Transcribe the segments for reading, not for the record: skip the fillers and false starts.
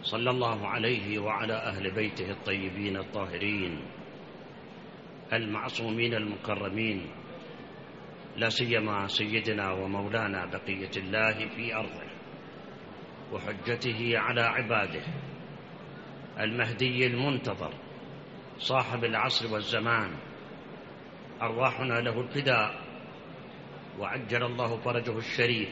صلى الله عليه وعلى أهل بيته الطيبين الطاهرين المعصومين المكرمين، لا سيما سيدنا ومولانا بقية الله في أرضه وحجته على عباده المهدي المنتظر صاحب العصر والزمان، أرواحنا له الفداء وعجل الله فرجه الشريف.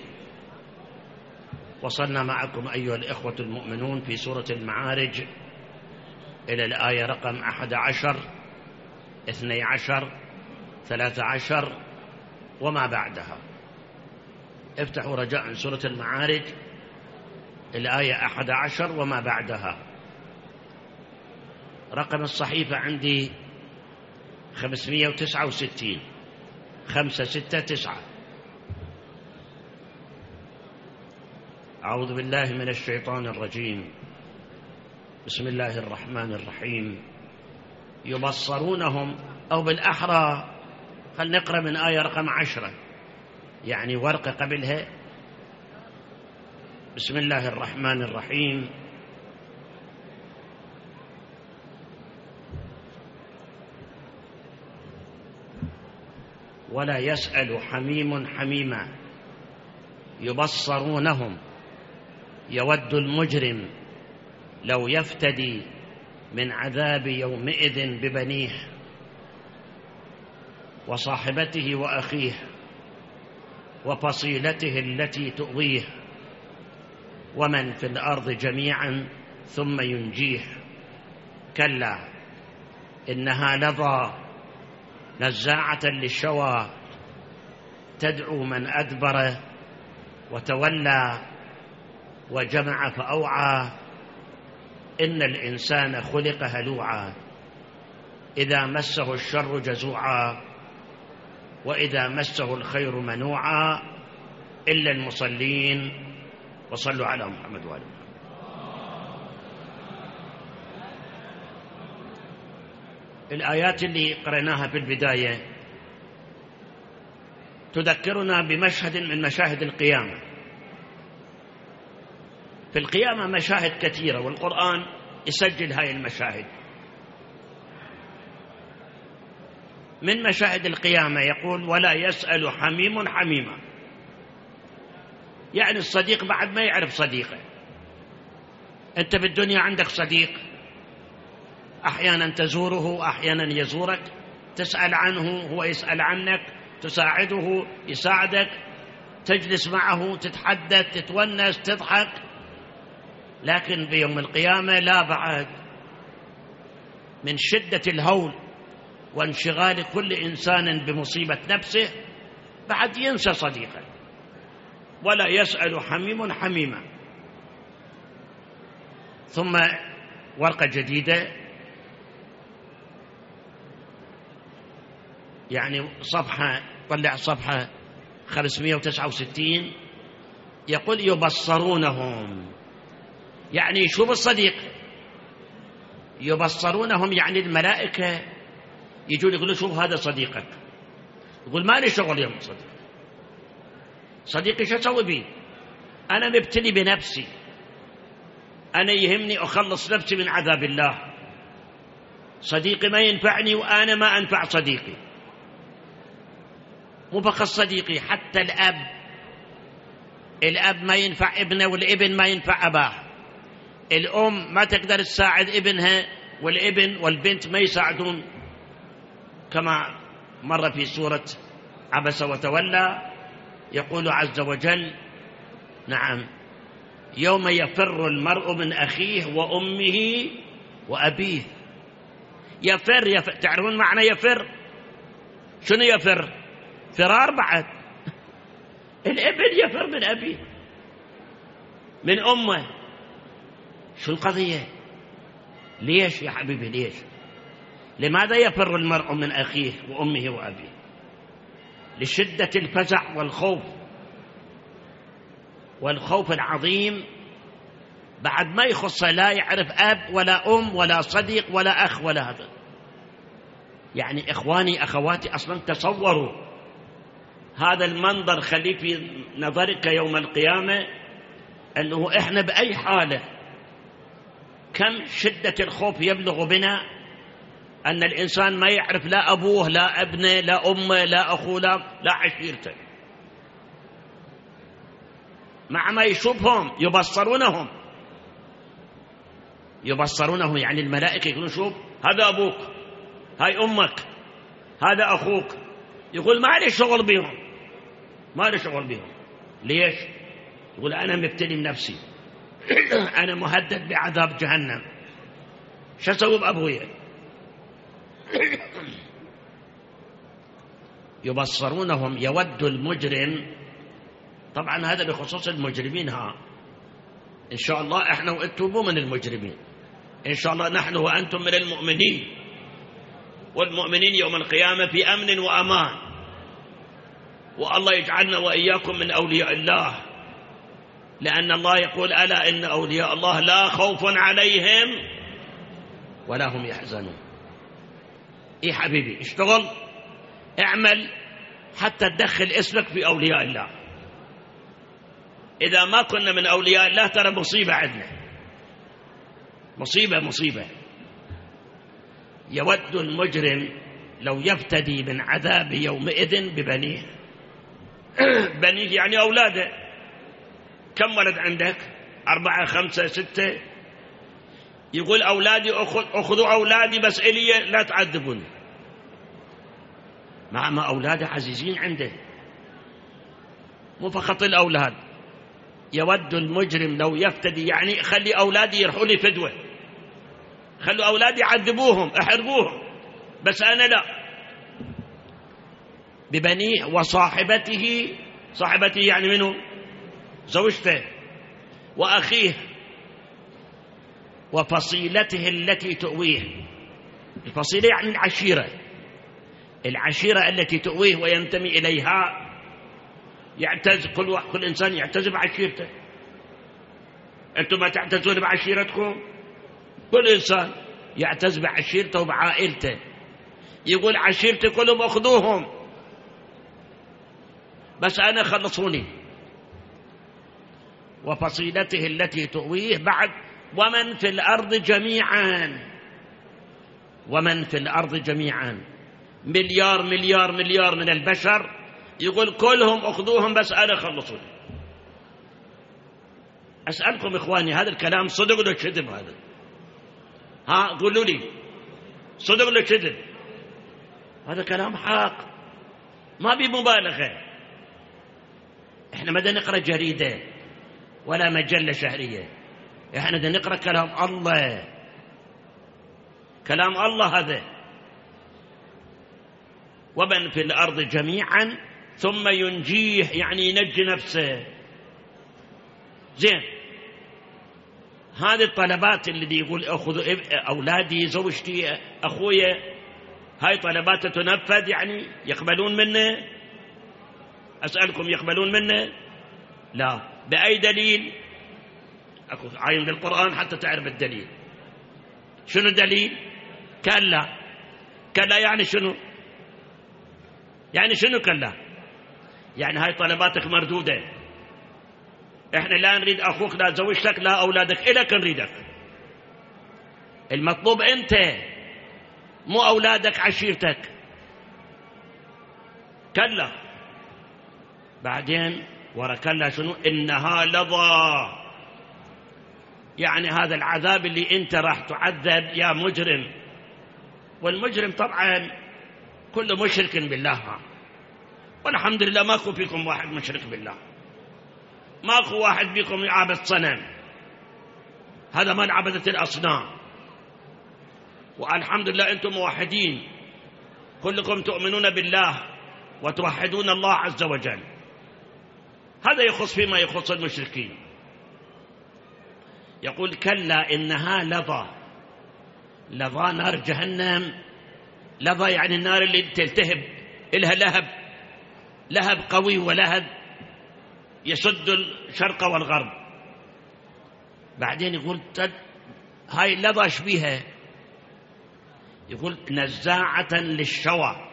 وصلنا معكم أيها الإخوة المؤمنون في سورة المعارج إلى الآية رقم 11 12 13 وما بعدها. افتحوا رجاء سورة المعارج الآية 11 وما بعدها. رقم الصحيفة عندي 569 569. أعوذ بالله من الشيطان الرجيم. بسم الله الرحمن الرحيم. يبصرونهم، أو بالأحرى خل نقرأ من آية رقم 10 يعني ورقة قبلها. بسم الله الرحمن الرحيم. ولا يسأل حميم حميما يبصرونهم يود المجرم لو يفتدي من عذاب يومئذ ببنيه وصاحبته وأخيه وفصيلته التي تؤويه ومن في الأرض جميعا ثم ينجيه. كلا إنها لظى نزاعة للشوى تدعو من أدبر وتولى وجمع فأوعى. إن الإنسان خلق هلوعا إذا مسه الشر جزوعا وإذا مسه الخير منوعا إلا المصلين. وصلوا على محمد وآله محمد. الآيات اللي قرأناها في البداية تذكرنا بمشهد من مشاهد القيامة. في القيامة مشاهد كثيرة والقرآن يسجل هاي المشاهد. من مشاهد القيامة يقول ولا يسأل حميم حميما، يعني الصديق بعد ما يعرف صديقه. أنت بالدنيا عندك صديق، أحيانا تزوره أحيانا يزورك، تسأل عنه هو يسأل عنك، تساعده يساعدك، تجلس معه تتحدث تتونس تضحك. لكن بيوم القيامة لا، بعد من شدة الهول وانشغال كل إنسان بمصيبة نفسه بعد ينسى صديقه. ولا يسأل حميم حميما. ثم ورقة جديدة يعني صفحة، طلع صفحة 569 يقول يبصرونهم، يعني شوف الصديق يبصرونهم يعني الملائكة يجون يقولوا شوف هذا صديقك، يقول ما لي شغل يوم صديقي شو أسوي بيه؟ أنا مبتلي بنفسي، أنا يهمني أخلص نفسي من عذاب الله. صديقي ما ينفعني وأنا ما أنفع صديقي. مو فقط صديقي، حتى الأب ما ينفع ابنه والابن ما ينفع أباه. الأم ما تقدر تساعد ابنها والابن والبنت ما يساعدون، كما مر في سورة عبس وتولى يقول عز وجل نعم يوم يفر المرء من أخيه وأمه وأبيه. يفر تعرفون معنى يفر؟ شنو يفر؟ فرار بعد. الابن يفر من أبيه من أمه. شو القضية؟ ليش يا حبيبي ليش؟ لماذا يفر المرء من أخيه وأمه وأبيه؟ لشدة الفزع والخوف العظيم، بعد ما يخص لا يعرف أب ولا أم ولا صديق ولا أخ ولا هذا. يعني إخواني أخواتي أصلا تصوروا هذا المنظر، خليه في نظرك يوم القيامة أنه إحنا بأي حالة كم شدة الخوف يبلغ بنا أن الإنسان ما يعرف لا أبوه لا ابنه لا أمه لا أخوه لا عشيرته، مع ما يشوفهم يبصرونهم، يعني الملائكة يقولون شوف هذا أبوك، هاي أمك، هذا أخوك، يقول ما لي شغل بهم. ليش؟ يقول أنا مبتلي بنفسي أنا مهدد بعذاب جهنم، شو أسوي بأبويا؟ يبصرونهم. يود المجرم، طبعا هذا بخصوص المجرمين، إن شاء الله إحنا وأنتم مو من المجرمين، إن شاء الله نحن وأنتم من المؤمنين، والمؤمنين يوم القيامة في أمن وأمان، والله يجعلنا وإياكم من أولياء الله، لأن الله يقول ألا إن أولياء الله لا خوف عليهم ولا هم يحزنون. إيه حبيبي، اشتغل اعمل حتى تدخل اسمك في أولياء الله. إذا ما كنا من أولياء الله ترى مصيبة عندنا، مصيبة. يود المجرم لو يفتدي من عذاب يومئذ ببنيه. بنيه يعني أولاده. كم ولد عندك؟ 4 5 6. يقول أولادي أخذوا أولادي بس إلي لا تعذبوني، مع ما أولاده عزيزين عنده، مو فقط الأولاد. يود المجرم لو يفتدي، يعني خلي أولادي يروحوا لي فدوة، خلوا أولادي يعذبوهم احرقوهم، بس أنا لا. ببنيه وصاحبته يعني منه؟ زوجته وأخيه وفصيلته التي تؤويه. الفصيلة يعني العشيرة التي تؤويه وينتمي إليها. كل إنسان يعتز بعشيرته. أنتم ما تعتزون بعشيرتكم؟ كل إنسان يعتز بعشيرته وبعائلته. يقول عشيرتي كلهم أخذوهم بس أنا خلصوني. وفصيلته التي تؤويه. بعد ومن في الأرض جميعا مليار من البشر، يقول كلهم أخذوهم بس أنا خلصوني. أسألكم إخواني، هذا الكلام صدق ولا كذب؟ هذا قولوا لي، صدق ولا كذب؟ هذا كلام حق، ما بمبالغة. إحنا ما بدنا نقرأ جريدة ولا مجلة شهرية، إحنا بدنا نقرأ كلام الله هذا. ومن في الأرض جميعا ثم ينجيه، يعني ينجي نفسه. زين، هذه الطلبات اللي يقول أخذ أولادي زوجتي أخويا، هاي طلبات تنفذ، يعني يقبلون منه؟ أسألكم يقبلون منه؟ لا. بأي دليل؟ أكو عين بالقرآن حتى تعرف الدليل. شنو الدليل؟ كلا يعني شنو؟ كلا يعني هاي طلباتك مردودة. احنا لا نريد أخوك لا زوجتك لا أولادك، إلك نريدك. المطلوب أنت، مو أولادك عشيرتك. كلا. بعدين ورا كلا شنو؟ إنها لظى، يعني هذا العذاب اللي أنت راح تعذب يا مجرم. والمجرم طبعا كل مشرك بالله، والحمد لله ماكو فيكم واحد مشرك بالله، ماكو واحد فيكم يعبد صنم، هذا مال عبدة الأصنام. والحمد لله أنتم موحدين، كلكم تؤمنون بالله وتوحدون الله عز وجل. هذا يخص فيما يخص المشركين. يقول كلا إنها لظى نار جهنم. لظى يعني النار اللي تلتهب، إلها لهب قوي ولهب يسد الشرق والغرب. بعدين يقول هاي اللظى شبيها، يقول نزاعة للشوى.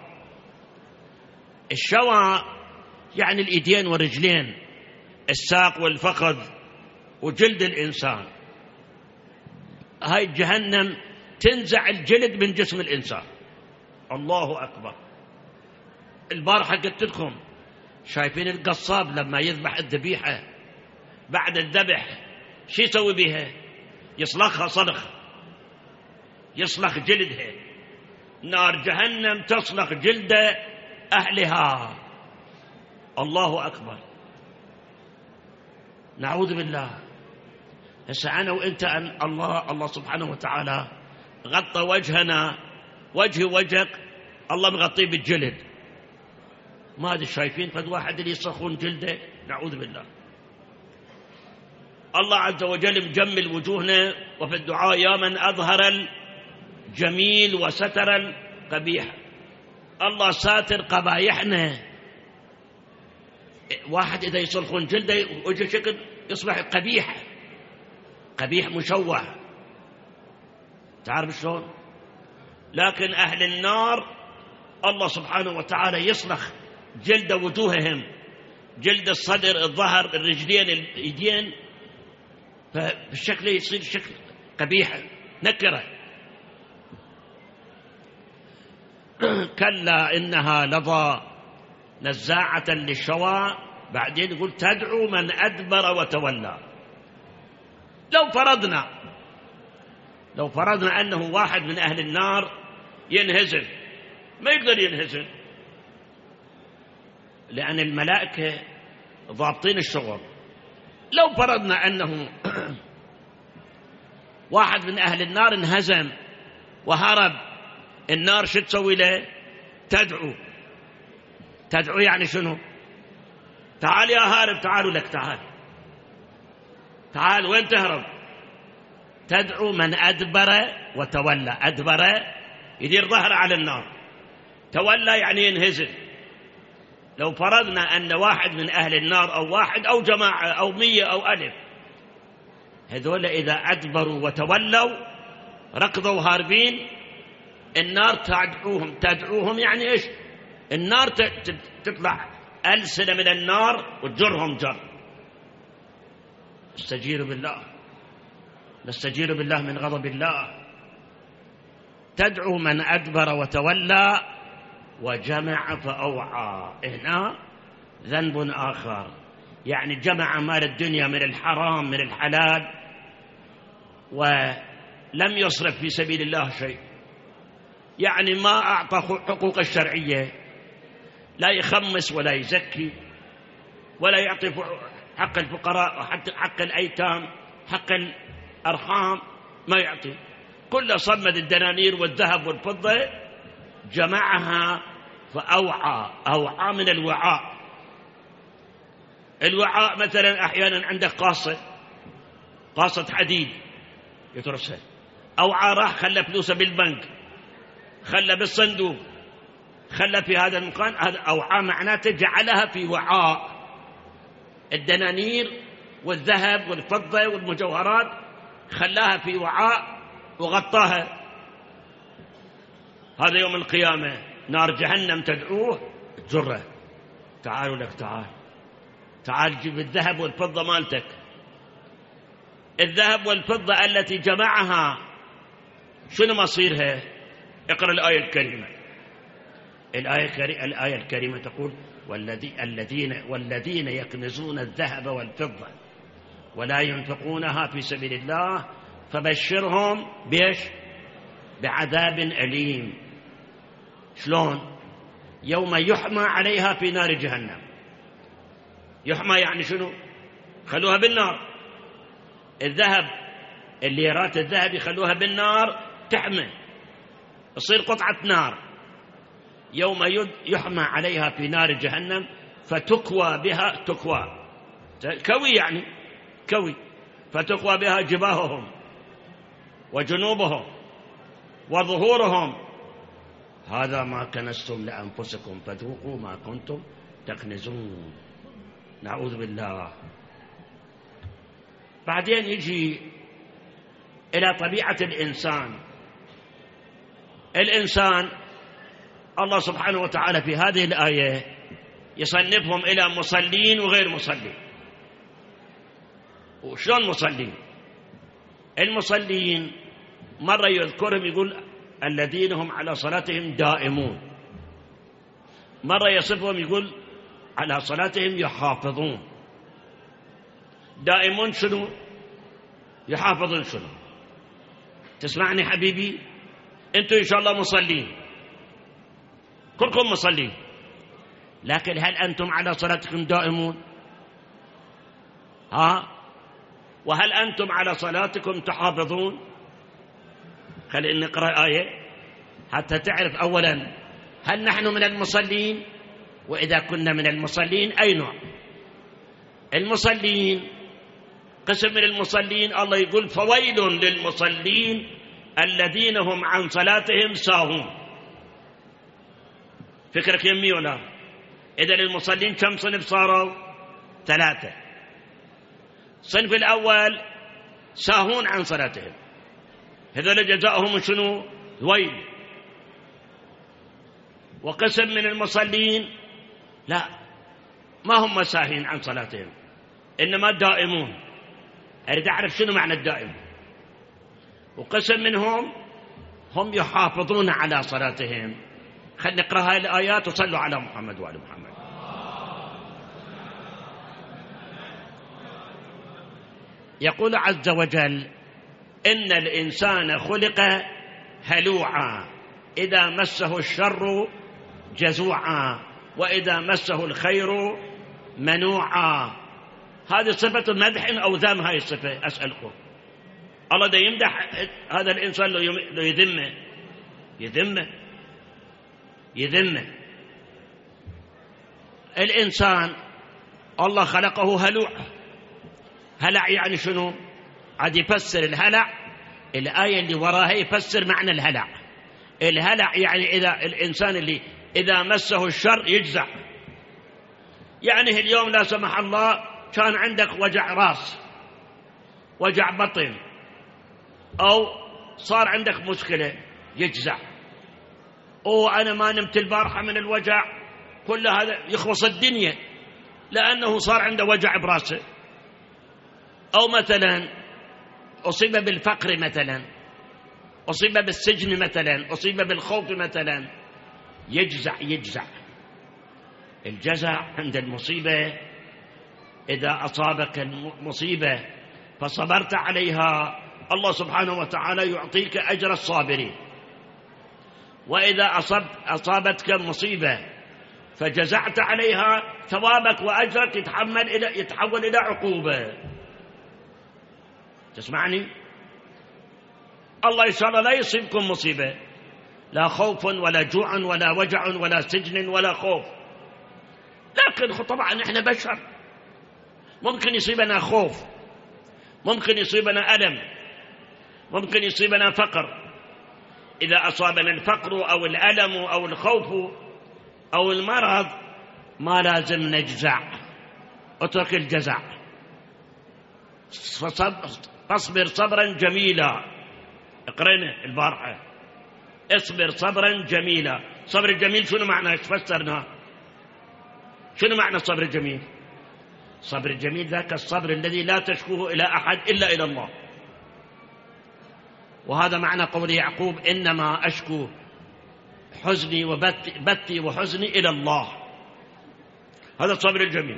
الشوى يعني الإيدين والرجلين، الساق والفخذ وجلد الإنسان. هاي جهنم تنزع الجلد من جسم الإنسان. الله أكبر. البارحة قلت لكم شايفين القصاب لما يذبح الذبيحة بعد الذبح شو يسوي بها؟ يصلخها صلخ، يصلخ جلدها. نار جهنم تصلخ جلد أهلها. الله أكبر. نعوذ بالله. هسه أنا وإنت أن الله سبحانه وتعالى غطى وجهنا، وجهك الله مغطيه بالجلد. ما أدري شايفين فد واحد اللي يصخون جلده، نعوذ بالله. الله عز وجل مجمل وجوهنا، وفي الدعاء يا من أظهر الجميل وستر القبيح. الله ساتر قبايحنا. واحد إذا يصلخون جلده وجه شكل يصبح قبيح، قبيح مشوه، تعرف شلون؟ لكن أهل النار الله سبحانه وتعالى يصلخ جلد وجوههم، جلد الصدر، الظهر، الرجلين، اليدين، فالشكل يصير شكل قبيح نكرة. كلا إنها لظى نزاعة للشوى. بعدين يقول تدعو من أدبر وتولى. لو فرضنا أنه واحد من أهل النار ينهزم، ما يقدر ينهزم لأن الملائكة ضابطين الشغل. لو فرضنا أنه واحد من أهل النار انهزم وهرب، النار شو تسوي له؟ تدعو يعني شنو؟ تعال يا هارب، تعالوا لك، تعال وين تهرب؟ تدعو من أدبر وتولى. أدبر يدير ظهره على النار، تولى يعني ينهزم. لو فرضنا أن واحد من أهل النار أو واحد أو جماعة أو 100 أو 1000، هذول إذا أدبروا وتولوا ركضوا هاربين، النار تدعوهم يعني إيش؟ النار تطلع ألسنة من النار وتجرهم جر. نستجير بالله من غضب الله. تدعو من أدبر وتولى وجمع فأوعى. هنا ذنب آخر، يعني جمع مال الدنيا من الحرام من الحلال ولم يصرف في سبيل الله شيء، يعني ما أعطى حقوق الشرعية، لا يخمس ولا يزكي ولا يعطي حق الفقراء وحق الأيتام، حق الأرحام ما يعطي، كل صمد الدنانير والذهب والفضة جمعها فأوعى. أوعى من الوعاء. الوعاء مثلا أحيانا عندك قاصة حديد يترسها، أوعى راح خلى فلوسه بالبنك، خلى بالصندوق، خلى في هذا المكان. هذا أوعى معناته جعلها في وعاء. الدنانير والذهب والفضة والمجوهرات خلاها في وعاء وغطاها. هذا يوم القيامة نار جهنم تدعوه جره، تعالوا لك، تعال جيب الذهب والفضة مالتك. الذهب والفضة التي جمعها شنو مصيرها؟ اقرأ الآية الكريمة. الآية الكريمة تقول والذين يكنزون الذهب والفضة ولا ينفقونها في سبيل الله فبشرهم بإيش؟ بعذاب أليم. شلون؟ يوم يحمى عليها في نار جهنم. يحمى يعني شنو؟ خلوها بالنار. الذهب، الليرات الذهب يخلوها بالنار تحمى، تصير قطعة نار. يوم يحمى عليها في نار جهنم فتكوى بها، كوي يعني كوي، فتكوى بها جباههم وجنوبهم وظهورهم، هذا ما كنزتم لأنفسكم فذوقوا ما كنتم تكنزون. نعوذ بالله. بعدين يجي إلى طبيعة الإنسان. الله سبحانه وتعالى في هذه الآية يصنفهم إلى مصلين وغير مصلين. وشلون مصلين؟ المصلين مرة يذكرهم يقول الذين هم على صلاتهم دائمون، مرة يصفهم يقول على صلاتهم يحافظون. دائمون شنو؟ يحافظون شنو؟ تسمعني حبيبي؟ انتم إن شاء الله مصلين، كلكم مصلين، لكن هل أنتم على صلاتكم دائمون؟ وهل أنتم على صلاتكم تحافظون؟ خلينا نقرأ آية حتى تعرف أولا هل نحن من المصلين، وإذا كنا من المصلين أي نوع. المصلين قسم من المصلين الله يقول فويل للمصلين الذين هم عن صلاتهم ساهون. فكرك يمي ولا؟ إذا المصلين كم صنف صاروا؟ 3. الصنف الأول ساهون عن صلاتهم، هذول جزاؤهم شنو؟ ويل. وقسم من المصلين لا، ما هم ساهين عن صلاتهم، إنما دائمون. أريد أعرف شنو معنى الدائم. وقسم منهم هم يحافظون على صلاتهم. خلينا نقرأ هاي الآيات وصلوا على محمد وآل محمد. يقول عز وجل إن الإنسان خلق هلوعا إذا مسه الشر جزوعا وإذا مسه الخير منوعا. هذه صفة مدح أو ذم؟ هاي الصفة أسألكم. الله دا يمدح هذا الإنسان لو يذمه. الإنسان الله خلقه هلوع. هلع يعني شنو؟ عاد يفسر الهلع، الآية اللي وراها يفسر معنى الهلع. الهلع يعني إذا الإنسان اللي إذا مسه الشر يجزع. يعني اليوم لا سمح الله كان عندك وجع راس، وجع بطن، أو صار عندك مشكلة يجزع. أنا ما نمت البارحة من الوجع، كل هذا يخلص الدنيا لأنه صار عنده وجع براسه. أو مثلا أصيب بالفقر، مثلا أصيب بالسجن، مثلا أصيب بالخوف، مثلا يجزع. الجزع عند المصيبة، إذا أصابك المصيبة فصبرت عليها الله سبحانه وتعالى يعطيك أجر الصابرين. وإذا أصابتك مصيبة فجزعت عليها ثوابك وأجرك يتحول إلى عقوبة. تسمعني؟ الله إن شاء الله لا يصيبكم مصيبة، لا خوف ولا جوع ولا وجع ولا سجن ولا خوف، لكن طبعا إحنا بشر، ممكن يصيبنا خوف، ممكن يصيبنا ألم، ممكن يصيبنا فقر. إذا أصابنا الفقر أو الألم أو الخوف أو المرض ما لازم نجزع، اترك الجزع، فاصبر صبرا جميلا. اقرأنا البارحة اصبر صبرا جميلا. صبر الجميل شنو معنى؟ فسرنا شنو معنى الصبر الجميل؟ الصبر الجميل ذاك الصبر الذي لا تشكوه إلى أحد إلا إلى الله. وهذا معنى قول يعقوب إنما أشكو حزني وبثي وحزني إلى الله. هذا الصبر الجميل.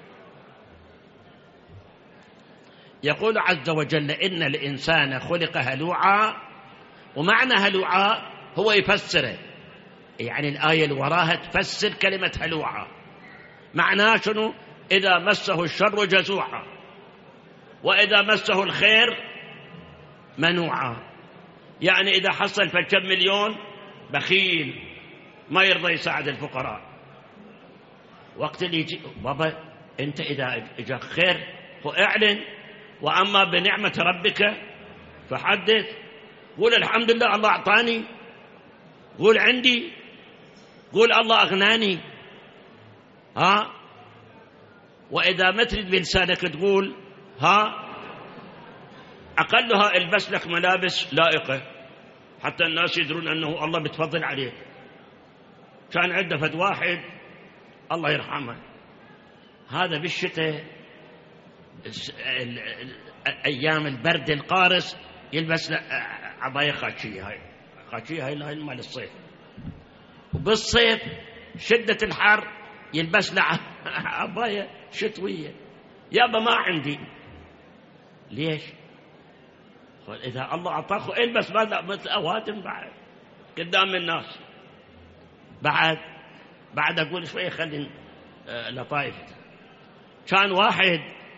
يقول عز وجل إن الإنسان خلق هلوعا، ومعنى هلوعا هو يفسره، يعني الآية اللي وراها تفسر كلمة هلوعا. معناه شنو؟ إذا مسه الشر جزوعا وإذا مسه الخير منوعا. يعني إذا حصل فكم مليون بخيل ما يرضى يساعد الفقراء. وقت اللي يجي بابا أنت إذا إجا خير فاعلن، وأما بنعمة ربك فحدث. قول الحمد لله الله أعطاني، قول عندي، قول الله أغناني. وإذا ما تريد بلسانك تقول أقلها البس لك ملابس لائقة حتى الناس يدرون أنه الله بتفضل عليك. كان عنده فد واحد الله يرحمه، هذا بالشتاء أيام البرد القارس يلبس عباية خاشية، هاي مال الصيف، وبالصيف شدة الحر يلبس له عباية شتوية. يابا ما عندي. ليش؟ قال إذا الله أعطاك البس مثل أوادم بعد قدام الناس. بعد أقول شوية خلي لطائف. كان واحد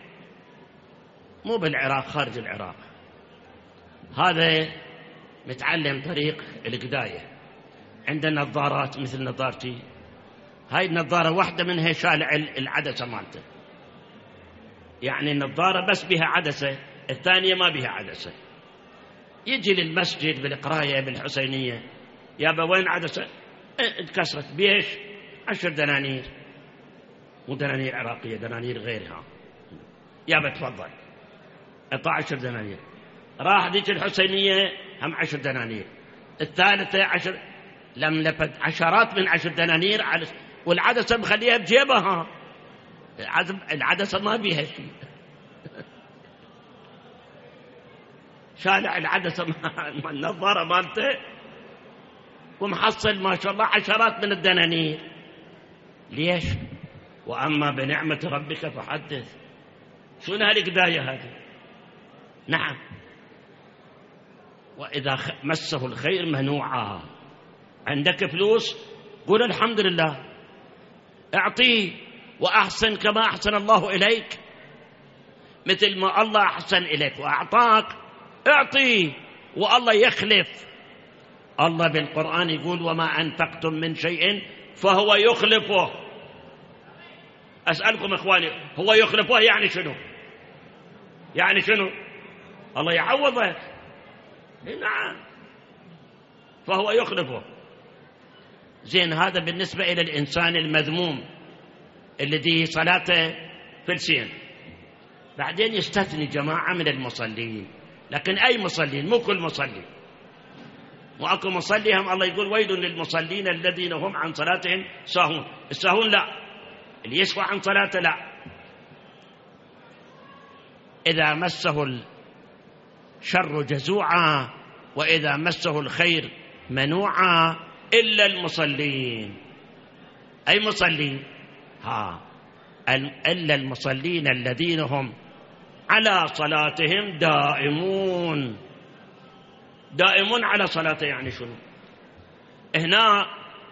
مو بالعراق، خارج العراق، هذا متعلم طريق القداية، عنده نظارات مثل نظارتي، هاي النظارة واحدة منها شالع العدسة مالته، يعني النظارة بس بها عدسة، الثانية ما بها عدسة. يجي للمسجد بالقراية بالحسينية، يابا وين عدسة؟ انكسرت. بيش؟ 10 دنانير، مو دنانير عراقية، دنانير غيرها. يابا تفضل، اعطى 10 دنانير. راح ذيك الحسينية هم 10 دنانير، الثالثة 10، لملفت عشرات من 10 دنانير والعدسة مخليها بجيبها، العدسة ما بيها شيء. شالع العدسة النظارة مالته ومحصل ما شاء الله عشرات من الدنانير. ليش؟ وأما بنعمة ربك فحدث. شنو هالقداية هذه؟ نعم. وإذا مسه الخير منوعا، عندك فلوس قول الحمد لله، اعطيه وأحسن كما أحسن الله إليك، مثل ما الله أحسن إليك وأعطاك اعطيه والله يخلف. الله بالقرآن يقول وما أنفقتم من شيء فهو يخلفه. أسألكم إخواني، هو يخلفه يعني شنو؟ يعني شنو؟ الله يعوضك. نعم، فهو يخلفه. زين، هذا بالنسبة إلى الإنسان المذموم الذي صلاته فلسين. بعدين يستثني جماعة من المصلين، لكن أي مصلين؟ مو كل مصلي، وأكو مصلي هم الله يقول ويل للمصلين الذين هم عن صلاتهم ساهون. الساهون لا، اللي يسهو عن صلاته لا. إذا مسه الشر جزوعا وإذا مسه الخير منوعا إلا المصلين. أي مصلين؟ إلا المصلين الذين هم على صلاتهم دائمون. دائمون على صلاته يعني شنو؟ هنا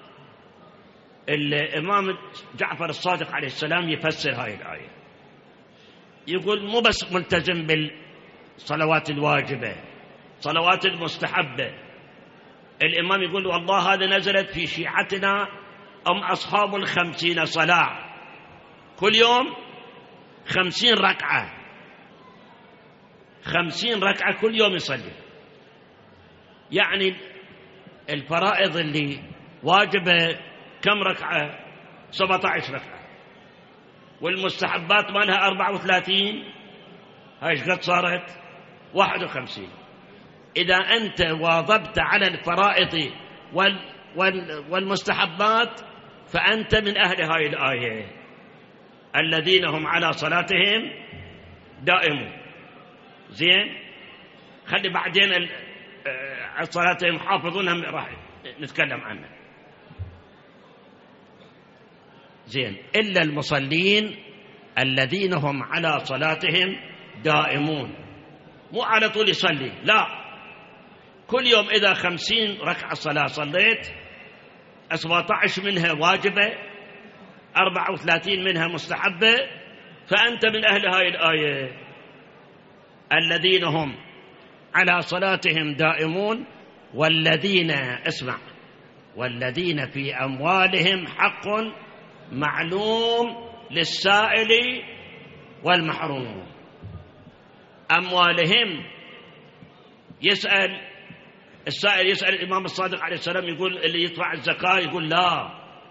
الإمام جعفر الصادق عليه السلام يفسر هاي الآية، يقول مو بس ملتزم بالصلوات الواجبة، صلوات المستحبة. الإمام يقول والله هذا نزلت في شيعتنا أصحاب 50 صلاة، كل يوم 50 ركعة، 50 ركعة كل يوم يصلي. يعني الفرائض اللي واجبة كم ركعة؟ 17 ركعة، والمستحبات مالها 34، هاي ايش قد صارت؟ 51. إذا أنت واظبت على الفرائض والمستحبات فأنت من أهل هاي الآية الذين هم على صلاتهم دائمون. زين، خلي بعدين صلاتهم حافظونها راح نتكلم عنها. زين، إلا المصلين الذين هم على صلاتهم دائمون، مو على طول يصلي، لا، كل يوم إذا 50 ركعة صلاة صليت 17 منها واجبة، 34 منها مستحبة، فأنت من أهل هاي الآية الذين هم على صلاتهم دائمون والذين، اسمع، والذين في أموالهم حق معلوم للسائل والمحروم. أموالهم يسأل السائل، يسأل الإمام الصادق عليه السلام، يقول اللي يدفع الزكاة، يقول لا،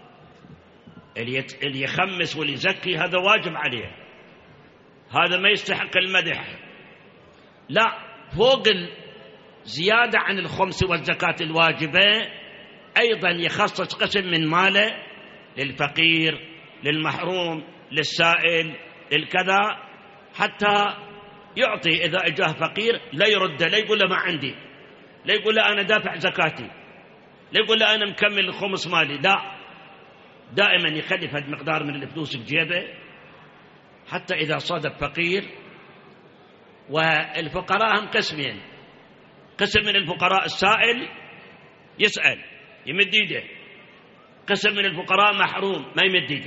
اللي يخمس واللي يزكي هذا واجب عليه، هذا ما يستحق المدح. لا، فوق زيادة عن الخمس والزكاة الواجبة أيضا يخصص قسم من ماله للفقير، للمحروم، للسائل، للكذا، حتى يعطي إذا أجاه فقير لا يرد، لا يقول له ما عندي، لا يقول له أنا دافع زكاتي، لا يقول له أنا مكمل الخمس مالي، لا، دائما يخلي فد مقدار من الفلوس بجيبه، حتى إذا صادف فقير. والفقراء هم قسمين: قسم من الفقراء السائل يسأل يمد يده، قسم من الفقراء محروم ما يمد يده،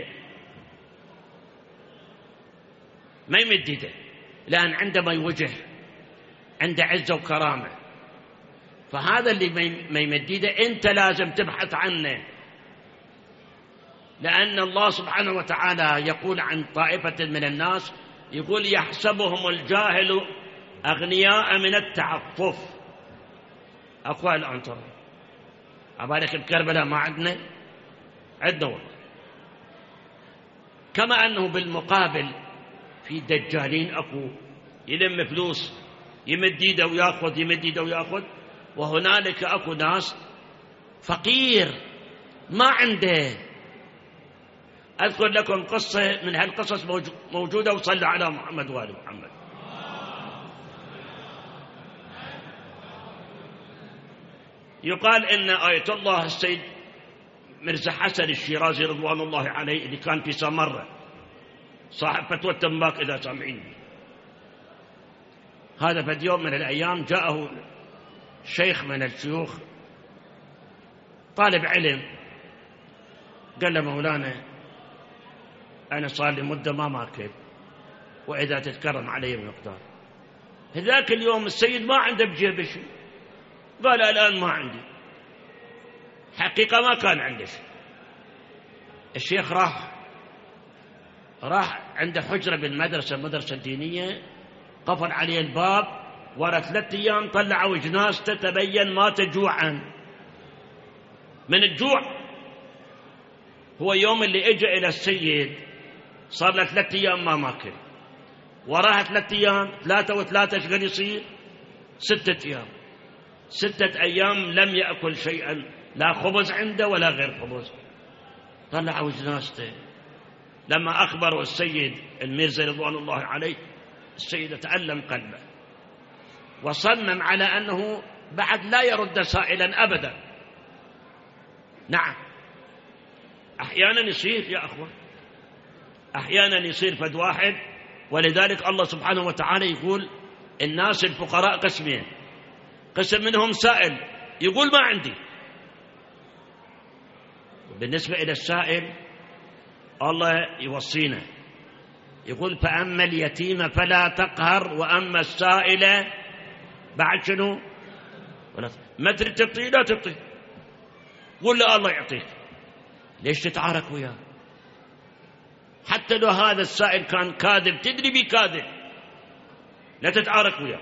ما يمد يده، لأن عندما يوجه عنده عزة وكرامة. فهذا اللي ما يمد يده أنت لازم تبحث عنه، لأن الله سبحانه وتعالى يقول عن طائفة من الناس، يقول يحسبهم الجاهل أغنياء من التعفف. أقوى الآن ترى عبالك بكربلاء ما عندنا والله. كما أنه بالمقابل في دجالين أكو يلم فلوس يمد يده ويأخذ، يمد يده ويأخذ، وهنالك أكو ناس فقير ما عنده. أذكر لكم قصة من هالقصص موجودة، وصلوا على محمد وآل محمد. يقال إن آية الله السيد مرزا حسن الشيرازي رضوان الله عليه اللي كان في سمرة صاحب فتوى التنباك إذا سامعين، هذا في يوم من الأيام جاءه شيخ من الشيوخ طالب علم، قال له مولانا أنا صار لي مدة ما ماكل، وإذا تتكرم علي بمقدار. هذاك اليوم السيد ما عنده بجيبه شيء، قال الآن ما عندي، حقيقة ما كان عنده شيء. الشيخ راح عنده حجرة بالمدرسة، مدرسة دينية، قفل عليه الباب، ورا 3 أيام طلعوا جنازته تبين مات جوعا من الجوع. هو يوم اللي اجى إلى السيد صار له 3 أيام ما ماكل، وراها 3 أيام، 3 و3 ايش قد يصير؟ 6 أيام. 6 أيام لم يأكل شيئا، لا خبز عنده ولا غير خبز. طلعوا جنازته. لما أخبروا السيد الميرزا رضوان الله عليه، السيد تألم قلبه وصمم على أنه بعد لا يرد سائلا أبدا. نعم، أحيانا يصير يا أخوة، أحيانا يصير فد واحد. ولذلك الله سبحانه وتعالى يقول الناس الفقراء قسمين: قسم منهم سائل يقول ما عندي. بالنسبة إلى السائل الله يوصينا، يقول فأما اليتيم فلا تقهر وأما السائل بعد شنو؟ ما تريد تعطيه لا تعطيه، قول له الله يعطيك. ليش تتعارك وياه؟ حتى لو هذا السائل كان كاذب، تدري بي كاذب، لا تتعارك وياه.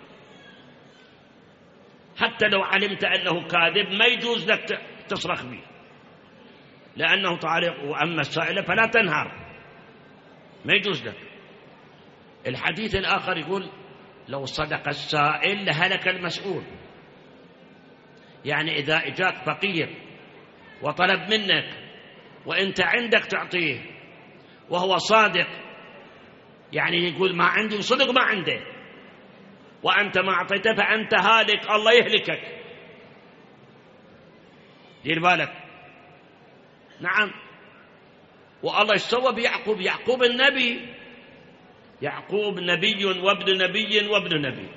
حتى لو علمت أنه كاذب ما يجوز لك تصرخ به، لأنه تعارك. وأما السائل فلا تنهر، ما يجوز لك. الحديث الآخر يقول لو صدق السائل لهلك المسؤول. يعني إذا إجاك فقير وطلب منك وإنت عندك تعطيه وهو صادق، يعني يقول ما عندي وصدق ما عنده، وأنت ما أعطيته فأنت هالك، الله يهلكك. دير بالك. نعم. والله ايش سوى بيعقوب؟ يعقوب النبي، يعقوب نبي وابن نبي وابن نبي،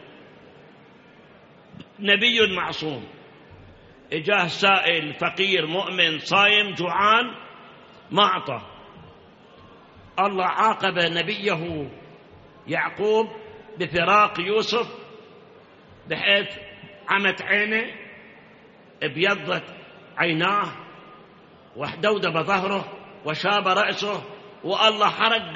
نبي معصوم. إجاه سائل فقير مؤمن صايم جوعان ما أعطى، الله عاقب نبيه يعقوب بفراق يوسف، بحيث عمت عينه، ابيضت عيناه، واحدودب ظهره، وشاب رأسه، والله حرق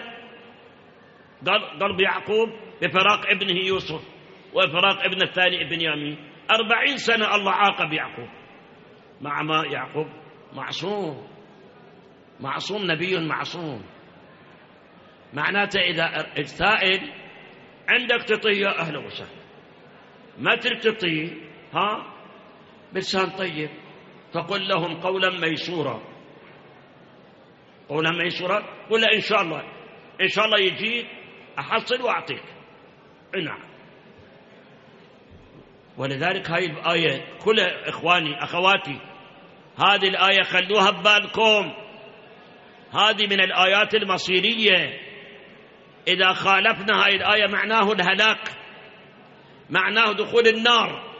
قلب يعقوب بفراق ابنه يوسف وفراق ابن الثاني ابن يامين. 40 سنة الله عاقب يعقوب، مع ما يعقوب معصوم، معصوم، نبي معصوم. معناته إذا السائل عندك تعطيه يا أهلا وسهلا، ما تريد تعطيه بلسان طيب، فقل لهم قولا ميسورا. قولا ميسورا، قل إن شاء الله، إن شاء الله يجيك أحصل وأعطيك. نعم. ولذلك هاي الآية كلها إخواني أخواتي، هذه الآية خلوها ببالكم، هذه من الآيات المصيرية. إذا خالفنا هاي الآية معناه الهلاك، معناه دخول النار.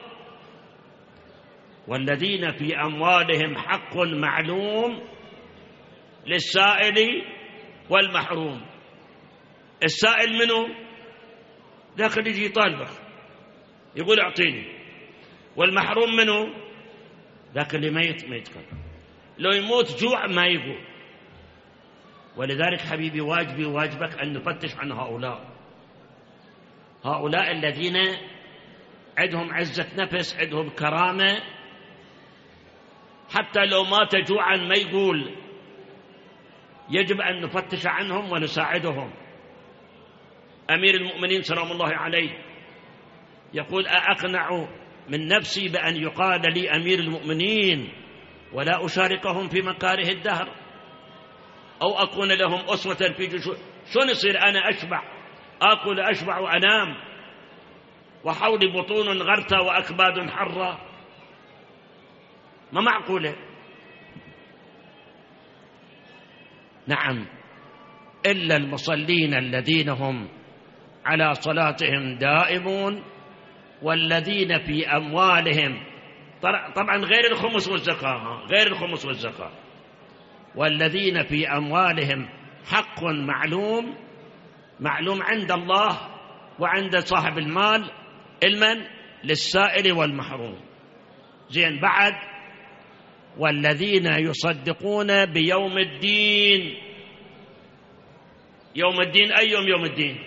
والذين في أموالهم حق معلوم للسائل والمحروم. السائل منه؟ ذاك اللي يجي يطالبه يقول أعطيني. والمحروم منه؟ ذاك اللي ميت ما يتكلم، لو يموت جوع ما يقول. ولذلك حبيبي واجبي واجبك أن نفتش عن هؤلاء الذين عندهم عزة نفس، عندهم كرامة، حتى لو مات جوعا ما يقول. يجب أن نفتش عنهم ونساعدهم. أمير المؤمنين سلام الله عليه يقول: أقنع من نفسي بأن يقال لي أمير المؤمنين ولا أشاركهم في مكاره الدهر، أو أكون لهم أسوة في جشور. شو نصير أنا أشبع، آكل أشبع وأنام، وحولي بطون غرتة وأكباد حرة؟ ما معقولة. نعم، إلا المصلين الذين هم على صلاتهم دائمون، والذين في أموالهم، طبعا غير الخمس والزكاة، غير الخمس والزكاة، والذين في أموالهم حق معلوم عند الله وعند صاحب المال، المن للسائل والمحروم. زين، بعد والذين يصدقون بيوم الدين. يوم الدين أي يوم؟ يوم الدين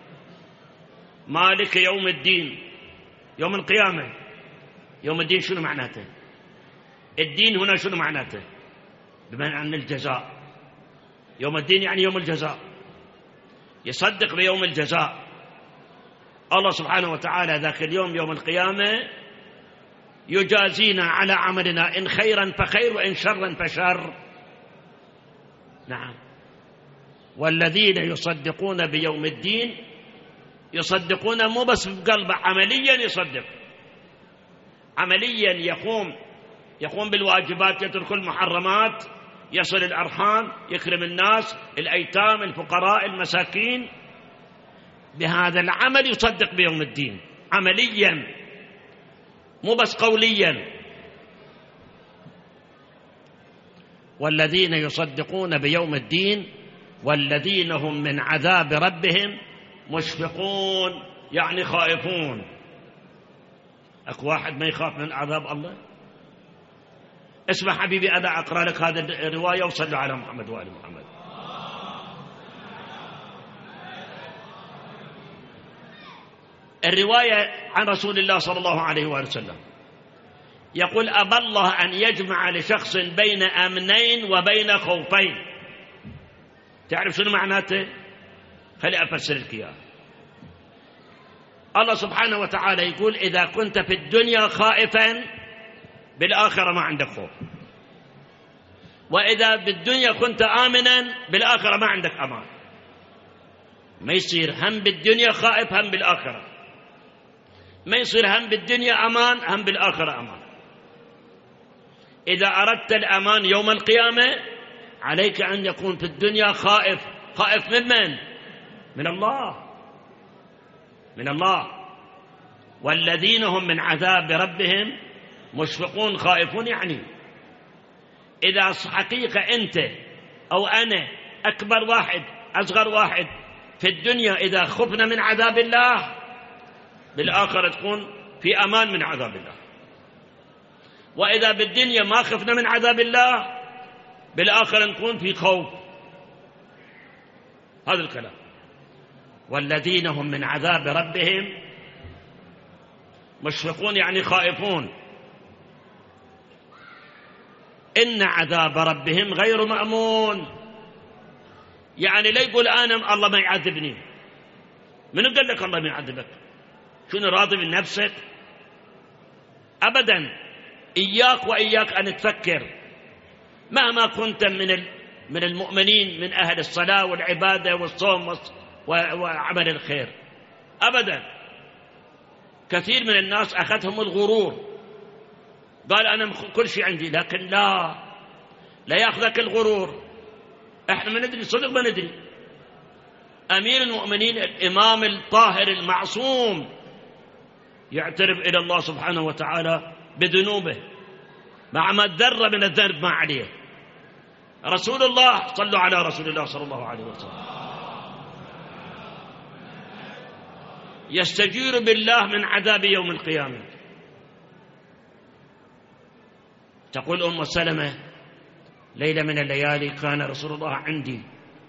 مالك يوم الدين، يوم القيامة. يوم الدين شنو معناته؟ الدين هنا شنو معناته؟ بمعنى أن الجزاء. يوم الدين يعني يوم الجزاء. يصدق بيوم الجزاء. الله سبحانه وتعالى ذاك اليوم يوم القيامة يجازينا على عملنا، إن خيرا فخير وإن شرا فشر. نعم. والذين يصدقون بيوم الدين، يصدقون مو بس بقلبه، عمليا يصدق، عمليا يقوم بالواجبات، يترك المحرمات، يصل الأرحام، يكرم الناس، الأيتام، الفقراء، المساكين. بهذا العمل يصدق بيوم الدين عمليا، مو بس قوليا. والذين يصدقون بيوم الدين والذين هم من عذاب ربهم مشفقون، يعني خائفون. أكو واحد ما يخاف من عذاب الله؟ اسمع حبيبي، أنا أقرأ لك هذه الرواية، وصلوا على محمد وآل محمد. الرواية عن رسول الله صلى الله عليه وآله وسلم يقول: أبى الله أن يجمع لشخص بين أمنين وبين خوفين. تعرف شنو معناته؟ خلي أفسر لك إياه. الله سبحانه وتعالى يقول: إذا كنت في الدنيا خائفا بالآخرة ما عندك خوف، وإذا بالدنيا كنت آمنا بالآخرة ما عندك أمان. ما يصير هم بالدنيا خائف هم بالآخرة، ما يصير هم بالدنيا أمان هم بالآخرة أمان. إذا أردت الأمان يوم القيامة عليك أن يكون في الدنيا خائف. خائف من من؟ من الله، من الله. والذين هم من عذاب ربهم مشفقون، خائفون. يعني إذا حقيقة أنت أو أنا، أكبر واحد أصغر واحد في الدنيا، إذا خفنا من عذاب الله بالآخرة تكون في أمان من عذاب الله، وإذا بالدنيا ما خفنا من عذاب الله بالآخرة نكون في خوف. هذا الكلام. والذين هم من عذاب ربهم مشفقون، يعني خائفون. إن عذاب ربهم غير مأمون، يعني لا يقول أنا الله ما يعذبني. من قال لك الله ما يعذبك؟ شنو راضي من نفسك؟ أبدا. إياك وإياك أن تفكر مهما كنت من المؤمنين، من أهل الصلاة والعبادة والصوم وعمل الخير، أبدا كثير من الناس أخذهم الغرور، قال أنا كل شيء عندي، لكن لا يأخذك الغرور. احنا ما ندري صدق، ما ندري. أمير المؤمنين الإمام الطاهر المعصوم يعترف إلى الله سبحانه وتعالى بذنوبه مع ما ذرة من الذنب ما عليه. رسول الله، صلوا على رسول الله صلى الله عليه وسلم، يستجير بالله من عذاب يوم القيامة. تقول أم سلمة: ليلة من الليالي كان رسول الله عندي.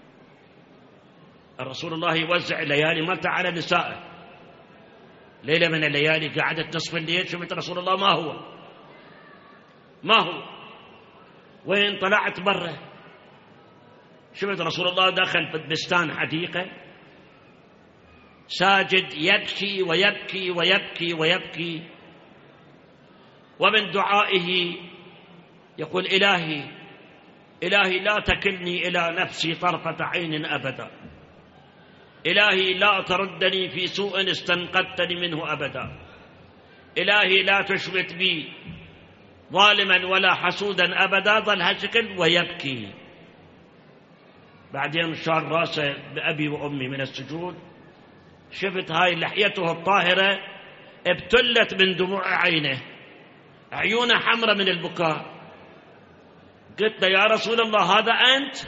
الرسول الله يوزع الليالي متى على نسائه. ليلة من الليالي قعدت نصف الليل، شفت رسول الله ما هو وين؟ طلعت برا، شفت رسول الله دخل في بستان حديقة ساجد يبكي ويبكي ويبكي ويبكي، ومن دعائه يقول: إلهي لا تكلني إلى نفسي طرفة عين أبدا، إلهي لا تردني في سوء استنقذتني منه أبدا، إلهي لا تشمت بي ظالما ولا حسودا أبدا. ظل هالشكل ويبكي. بعدين شار راسه بأبي وأمي من السجود، شفت هاي لحيته الطاهرة ابتلت من دموع عينه، عيونه حمرة من البكاء. قلت له: يا رسول الله، هذا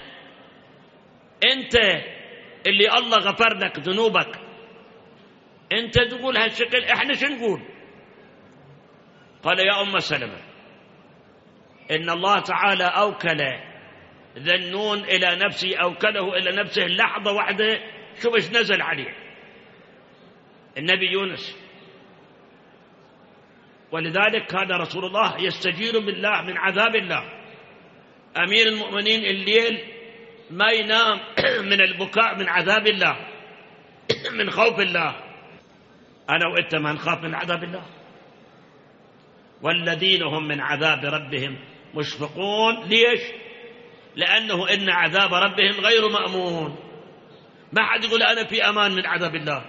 أنت اللي الله غفر لك ذنوبك، أنت تقول هالشكل، إحنا شو نقول؟ قال: يا أم سلمة، إن الله تعالى أوكل ذنون إلى نفسي، أوكله إلى نفسه لحظة واحدة، شو بش نزل عليه النبي يونس. ولذلك كان رسول الله يستجير بالله من عذاب الله. أمير المؤمنين الليل ما ينام من البكاء من عذاب الله، من خوف الله. أنا وإنت ما نخاف من عذاب الله؟ والذين هم من عذاب ربهم مشفقون. ليش؟ لأنه إن عذاب ربهم غير مأمون. ما حد يقول أنا في أمان من عذاب الله.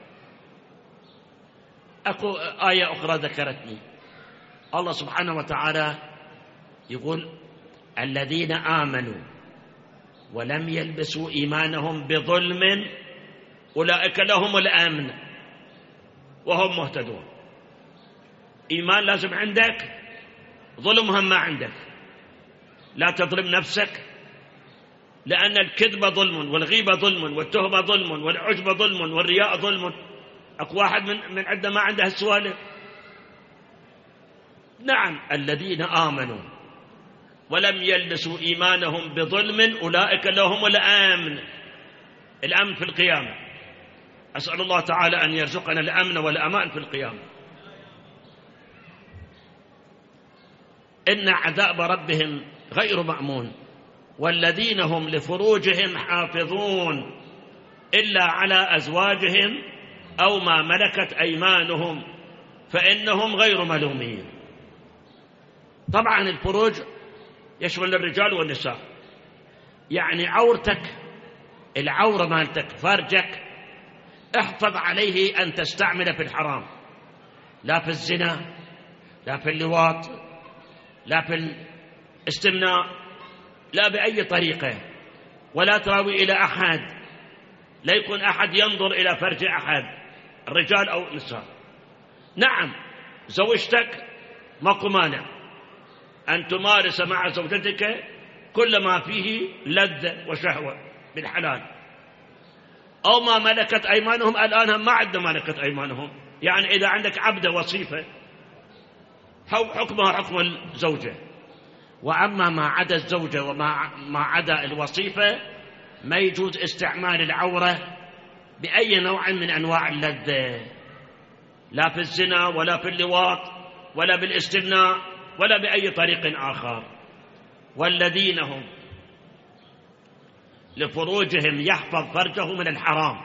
أكو آية أخرى ذكرتني، الله سبحانه وتعالى يقول: الذين آمنوا ولم يلبسوا إيمانهم بظلم أولئك لهم الأمن وهم مهتدون. إيمان لازم عندك، ظلمهم ما عندك. لا تظلم نفسك، لأن الكذب ظلم، والغيبة ظلم، والتهمة ظلم، والعجب ظلم، والرياء ظلم. أكو واحد من عندنا ما عنده السوالف. نعم، الذين آمنوا ولم يلبسوا إيمانهم بظلم أولئك لهم الأمن في القيامة. أسأل الله تعالى أن يرزقنا الأمن والأمان في القيامة. إن عذاب ربهم غير مأمون. والذين هم لفروجهم حافظون إلا على أزواجهم أو ما ملكت أيمانهم فإنهم غير ملومين. طبعا الفروج يشمل الرجال والنساء، يعني عورتك، العورة مالتك، فرجك، احفظ عليه أن تستعمل في الحرام، لا في الزنا، لا في اللواط، لا في الاستمناء، لا بأي طريقة. ولا تراوي إلى أحد، لا يكون أحد ينظر إلى فرج أحد، الرجال أو النساء. نعم، زوجتك ماكو مانع أن تمارس مع زوجتك كل ما فيه لذة وشهوة بالحلال. أو ما ملكت أيمانهم، الآن ما عندنا ملكت أيمانهم، يعني إذا عندك عبدة وصيفة حكمها حكم الزوجة. وأما ما عدا الزوجة وما عدا الوصيفة ما يجوز استعمال العورة بأي نوع من أنواع اللذة، لا في الزنا ولا في اللواط ولا بالاستمناء ولا بأي طريق آخر. والذين هم لفروجهم يحفظ فرجه من الحرام،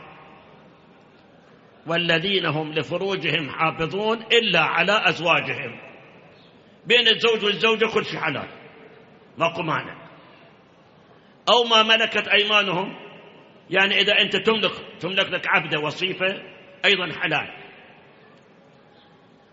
والذين هم لفروجهم حافظون إلا على أزواجهم. بين الزوج والزوجة كل شيء حلال، ماكو مانع. أو ما ملكت أيمانهم، يعني إذا أنت تملك لك عبدة وصيفة أيضا حلال.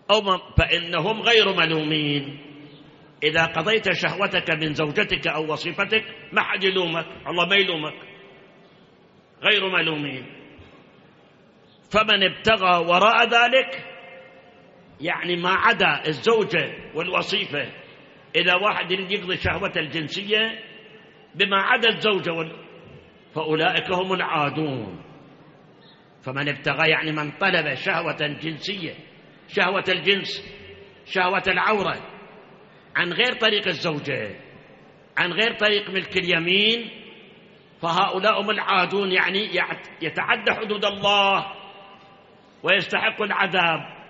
فإنهم غير ملومين. إذا قضيت شهوتك من زوجتك أو وصيفتك ما حد يلومك، الله ما يلومك، غير ملومين. فمن ابتغى وراء ذلك يعني ما عدا الزوجة والوصيفة، إذا واحد يقضي شهوة الجنسية بما عدا الزوجة فأولئك هم العادون. فمن ابتغى يعني من طلب شهوة جنسية، شهوة الجنس، شهوة العورة عن غير طريق الزوجة، عن غير طريق ملك اليمين، فهؤلاء هم العادون، يعني يتعدى حدود الله ويستحق العذاب.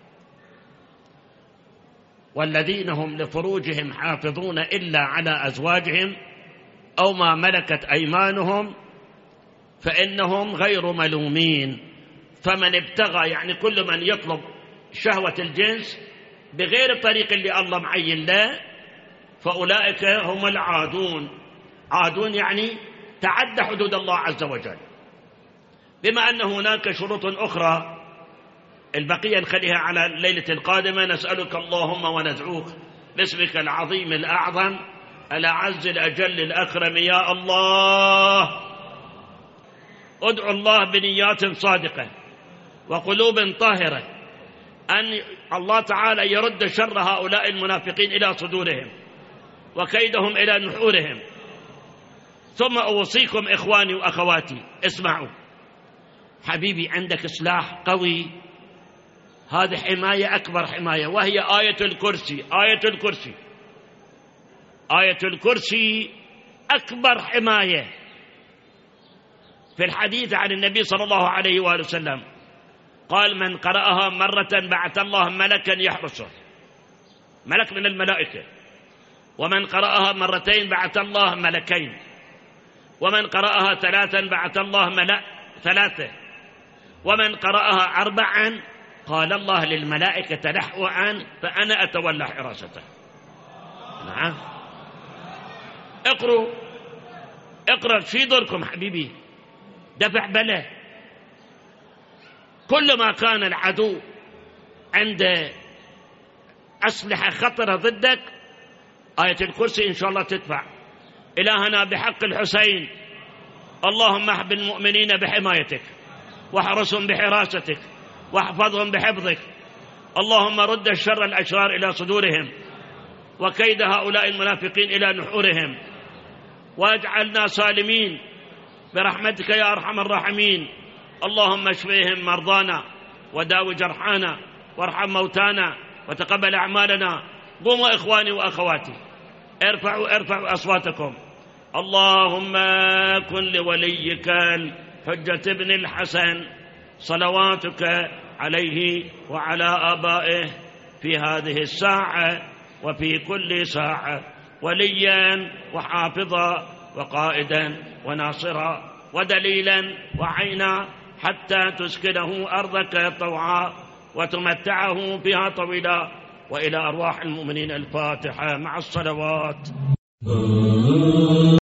والذين هم لفروجهم حافظون إلا على أزواجهم أو ما ملكت أيمانهم فإنهم غير ملومين. فمن ابتغى يعني كل من يطلب شهوة الجنس بغير الطريق اللي الله معين له فأولئك هم العادون. عادون يعني تعدى حدود الله عز وجل. بما أن هناك شروط أخرى البقية نخليها على الليلة القادمة. نسألك اللهم وندعوك باسمك العظيم الأعظم الأعز الأجل الأكرم يا الله. ادعو الله بنيات صادقة وقلوب طاهرة أن الله تعالى يرد شر هؤلاء المنافقين إلى صدورهم وكيدهم إلى نحورهم. ثم أوصيكم إخواني وأخواتي، اسمعوا حبيبي، عندك سلاح قوي، هذه حماية أكبر حماية، وهي آية الكرسي. آية الكرسي، آية الكرسي أكبر حماية. في الحديث عن النبي صلى الله عليه وآله وسلم قال من قرأها مرة بعث الله ملكا يحرسه، ملك من الملائكة، ومن قرأها مرتين بعث الله ملكين، ومن قرأها ثلاثا بعث الله ملك ثلاثة، ومن قرأها أربعا قال الله للملائكة نحوا عن فأنا أتولى حراسته. نعم، اقرأ في دوركم حبيبي، دفع بله. كل ما كان العدو عنده أسلحة خطرة ضدك آية الكرسي إن شاء الله تدفع. إلهنا بحق الحسين اللهم احب المؤمنين بحمايتك واحرسهم بحراستك واحفظهم بحفظك. اللهم رد الشر الأشرار إلى صدورهم وكيد هؤلاء المنافقين إلى نحورهم، واجعلنا سالمين برحمتك يا أرحم الراحمين. اللهم اشفيهم مرضانا وداوي جرحانا وارحم موتانا وتقبل أعمالنا. قوموا إخواني وأخواتي، ارفعوا أصواتكم. اللهم كن لوليك الحجة ابن الحسن صلواتك عليه وعلى آبائه في هذه الساعة وفي كل ساعة وليا وحافظا وقائدا وناصرا ودليلا وعينا حتى تسكنه أرضك طوعا وتمتعه بها طويلا. وإلى أرواح المؤمنين الفاتحة مع الصلوات.